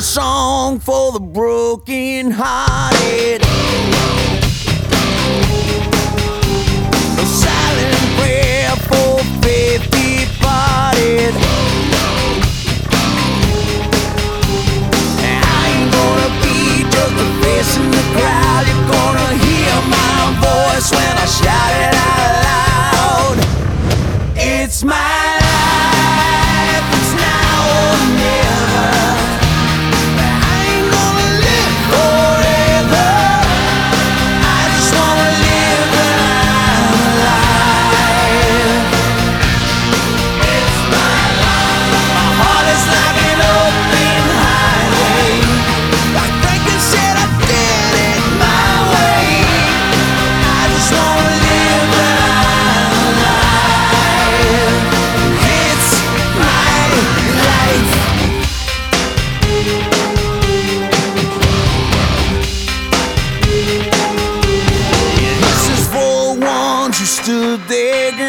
song for the broken hearted. A silent prayer for faith departed. I ain't gonna be just a face in the crowd. You're gonna hear my voice when I shout it out loud. It's my life, it's now or never. I ain't gonna live forever. I just wanna live when I'm alive. It's my life. My heart is like an open highway. Like Franklin said, I did it my way. I just wanna live when I'm alive. It's my life. This is for the ones who stood their ground.